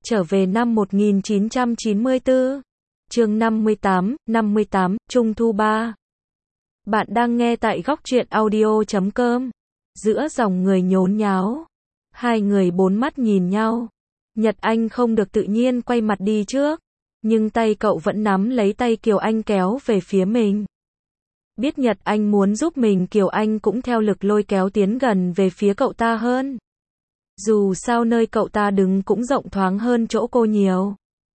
Trở về năm 1994. Chương 58, Trung thu 3. Bạn đang nghe tại góc truyện audio.com. Giữa dòng người nhốn nháo, hai người bốn mắt nhìn nhau. Nhật Anh không được tự nhiên quay mặt đi trước, nhưng tay cậu vẫn nắm lấy tay Kiều Anh kéo về phía mình. Biết Nhật Anh muốn giúp mình, Kiều Anh cũng theo lực lôi kéo tiến gần về phía cậu ta hơn. Dù sao nơi cậu ta đứng cũng rộng thoáng hơn chỗ cô nhiều.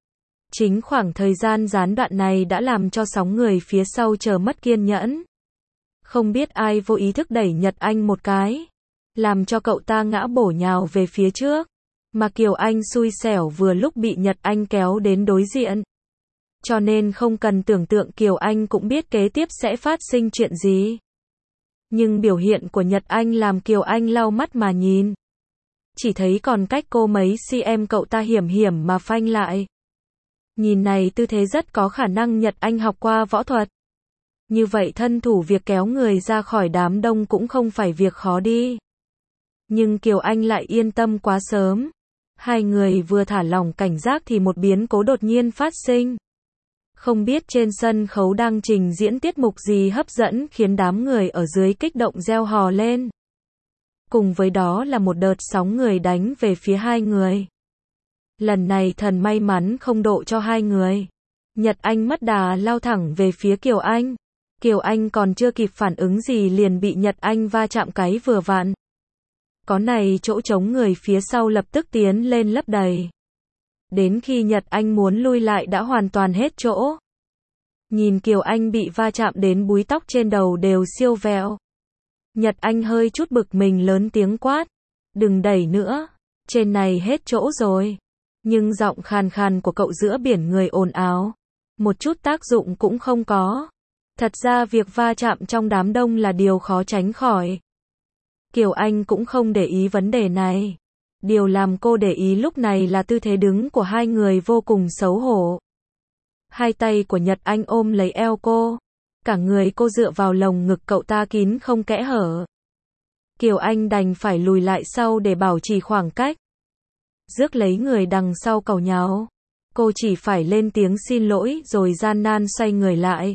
Chính khoảng thời gian gián đoạn này đã làm cho sóng người phía sau chờ mất kiên nhẫn. Không biết ai vô ý thức đẩy Nhật Anh một cái, làm cho cậu ta ngã bổ nhào về phía trước, mà Kiều Anh xui xẻo vừa lúc bị Nhật Anh kéo đến đối diện. Cho nên không cần tưởng tượng Kiều Anh cũng biết kế tiếp sẽ phát sinh chuyện gì. Nhưng biểu hiện của Nhật Anh làm Kiều Anh lau mắt mà nhìn. Chỉ thấy còn cách cô mấy cm cậu ta hiểm hiểm mà phanh lại. Nhìn này tư thế rất có khả năng Nhật Anh học qua võ thuật. Như vậy thân thủ việc kéo người ra khỏi đám đông cũng không phải việc khó đi. Nhưng Kiều Anh lại yên tâm quá sớm. Hai người vừa thả lỏng cảnh giác thì một biến cố đột nhiên phát sinh. Không biết trên sân khấu đang trình diễn tiết mục gì hấp dẫn khiến đám người ở dưới kích động reo hò lên. Cùng với đó là một đợt sóng người đánh về phía hai người. Lần này thần may mắn không độ cho hai người. Nhật Anh mất đà lao thẳng về phía Kiều Anh. Kiều Anh còn chưa kịp phản ứng gì liền bị Nhật Anh va chạm cái vừa vặn. Có này chỗ trống người phía sau lập tức tiến lên lấp đầy. Đến khi Nhật Anh muốn lui lại đã hoàn toàn hết chỗ. Nhìn Kiều Anh bị va chạm đến búi tóc trên đầu đều siêu vẹo. Nhật Anh hơi chút bực mình lớn tiếng quát. Đừng đẩy nữa, trên này hết chỗ rồi. Nhưng giọng khàn khàn của cậu giữa biển người ồn ào. Một chút tác dụng cũng không có. Thật ra việc va chạm trong đám đông là điều khó tránh khỏi. Kiều Anh cũng không để ý vấn đề này. Điều làm cô để ý lúc này là tư thế đứng của hai người vô cùng xấu hổ. Hai tay của Nhật Anh ôm lấy eo cô. Cả người cô dựa vào lồng ngực cậu ta kín không kẽ hở. Kiều Anh đành phải lùi lại sau để bảo trì khoảng cách. Rước lấy người đằng sau càu nháo. Cô chỉ phải lên tiếng xin lỗi rồi gian nan xoay người lại.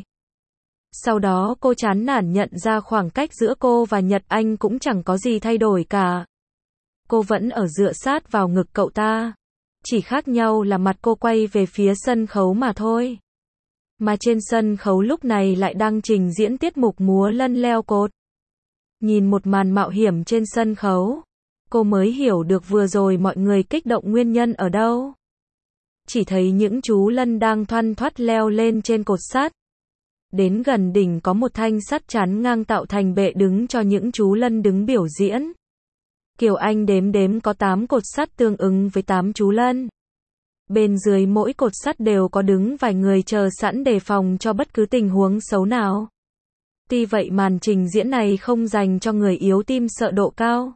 Sau đó cô chán nản nhận ra khoảng cách giữa cô và Nhật Anh cũng chẳng có gì thay đổi cả. Cô vẫn ở dựa sát vào ngực cậu ta. Chỉ khác nhau là mặt cô quay về phía sân khấu mà thôi. Mà trên sân khấu lúc này lại đang trình diễn tiết mục múa lân leo cột. Nhìn một màn mạo hiểm trên sân khấu, cô mới hiểu được vừa rồi mọi người kích động nguyên nhân ở đâu. Chỉ thấy những chú lân đang thoăn thoắt leo lên trên cột sắt. Đến gần đỉnh có một thanh sắt chắn ngang tạo thành bệ đứng cho những chú lân đứng biểu diễn. Kiều Anh đếm có 8 cột sắt tương ứng với 8 chú lân. Bên dưới mỗi cột sắt đều có đứng vài người chờ sẵn đề phòng cho bất cứ tình huống xấu nào. Tuy vậy màn trình diễn này không dành cho người yếu tim sợ độ cao.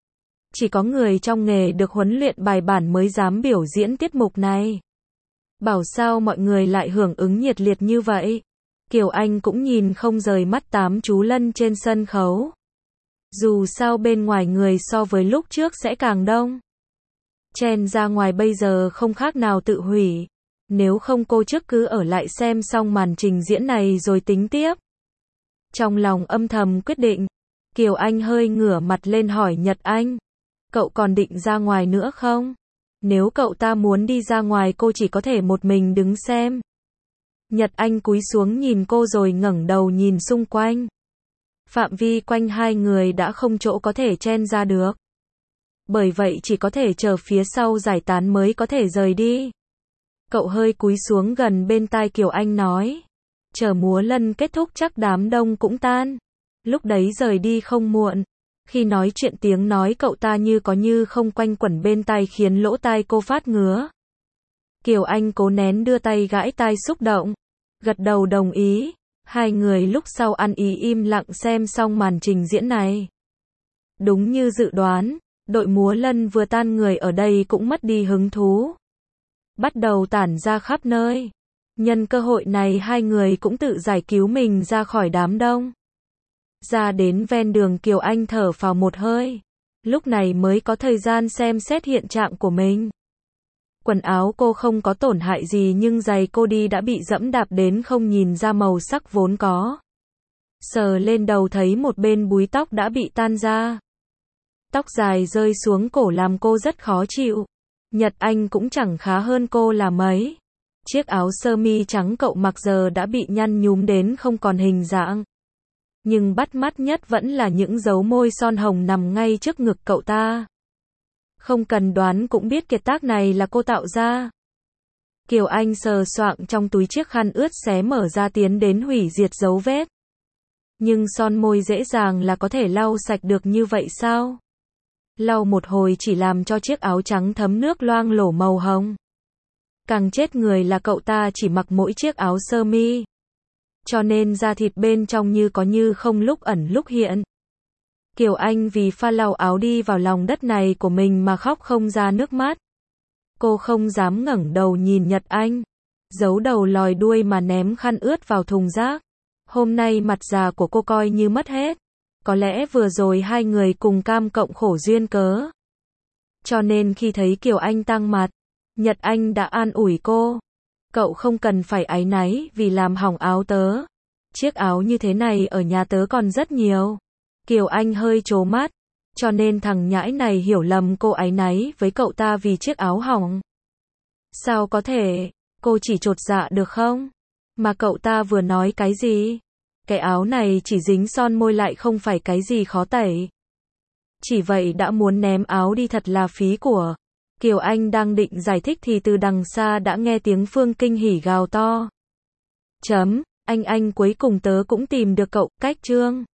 Chỉ có người trong nghề được huấn luyện bài bản mới dám biểu diễn tiết mục này. Bảo sao mọi người lại hưởng ứng nhiệt liệt như vậy. Kiều Anh cũng nhìn không rời mắt 8 chú lân trên sân khấu. Dù sao bên ngoài người so với lúc trước sẽ càng đông. Chen ra ngoài bây giờ không khác nào tự hủy. Nếu không cô trước cứ ở lại xem xong màn trình diễn này rồi tính tiếp. Trong lòng âm thầm quyết định, Kiều Anh hơi ngửa mặt lên hỏi Nhật Anh. Cậu còn định ra ngoài nữa không? Nếu cậu ta muốn đi ra ngoài cô chỉ có thể một mình đứng xem. Nhật Anh cúi xuống nhìn cô rồi ngẩng đầu nhìn xung quanh. Phạm vi quanh hai người đã không chỗ có thể chen ra được. Bởi vậy chỉ có thể chờ phía sau giải tán mới có thể rời đi. Cậu hơi cúi xuống gần bên tai Kiều Anh nói. Chờ múa lân kết thúc chắc đám đông cũng tan. Lúc đấy rời đi không muộn. Khi nói chuyện tiếng nói cậu ta như có như không quanh quẩn bên tai khiến lỗ tai cô phát ngứa. Kiều Anh cố nén đưa tay gãi tai xúc động. Gật đầu đồng ý. Hai người lúc sau ăn ý im lặng xem xong màn trình diễn này. Đúng như dự đoán, đội múa lân vừa tan người ở đây cũng mất đi hứng thú. Bắt đầu tản ra khắp nơi. Nhân cơ hội này hai người cũng tự giải cứu mình ra khỏi đám đông. Ra đến ven đường Kiều Anh thở phào một hơi. Lúc này mới có thời gian xem xét hiện trạng của mình. Quần áo cô không có tổn hại gì nhưng giày cô đi đã bị dẫm đạp đến không nhìn ra màu sắc vốn có. Sờ lên đầu thấy một bên búi tóc đã bị tan ra. Tóc dài rơi xuống cổ làm cô rất khó chịu. Nhật Anh cũng chẳng khá hơn cô là mấy. Chiếc áo sơ mi trắng cậu mặc giờ đã bị nhăn nhúm đến không còn hình dạng. Nhưng bắt mắt nhất vẫn là những dấu môi son hồng nằm ngay trước ngực cậu ta. Không cần đoán cũng biết kiệt tác này là cô tạo ra. Kiều Anh sờ soạng trong túi chiếc khăn ướt xé mở ra tiến đến hủy diệt dấu vết. Nhưng son môi dễ dàng là có thể lau sạch được như vậy sao? Lau một hồi chỉ làm cho chiếc áo trắng thấm nước loang lổ màu hồng. Càng chết người là cậu ta chỉ mặc mỗi chiếc áo sơ mi. Cho nên da thịt bên trong như có như không, lúc ẩn lúc hiện. Kiều Anh vì pha lau áo đi vào lòng đất này của mình mà khóc không ra nước mắt. Cô không dám ngẩng đầu nhìn Nhật Anh. Giấu đầu lòi đuôi mà ném khăn ướt vào thùng rác. Hôm nay mặt già của cô coi như mất hết. Có lẽ vừa rồi hai người cùng cam cộng khổ duyên cớ. Cho nên khi thấy Kiều Anh tang mặt, Nhật Anh đã an ủi cô. Cậu không cần phải áy náy vì làm hỏng áo tớ. Chiếc áo như thế này ở nhà tớ còn rất nhiều. Kiều Anh hơi trố mắt. Cho nên thằng nhãi này hiểu lầm cô áy náy với cậu ta vì chiếc áo hỏng. Sao có thể, cô chỉ chột dạ được không? Mà cậu ta vừa nói cái gì? Cái áo này chỉ dính son môi lại không phải cái gì khó tẩy. Chỉ vậy đã muốn ném áo đi thật là phí của. Kiều Anh đang định giải thích thì từ đằng xa đã nghe tiếng Phương kinh hỉ gào to. Anh cuối cùng tớ cũng tìm được cậu, cách chương.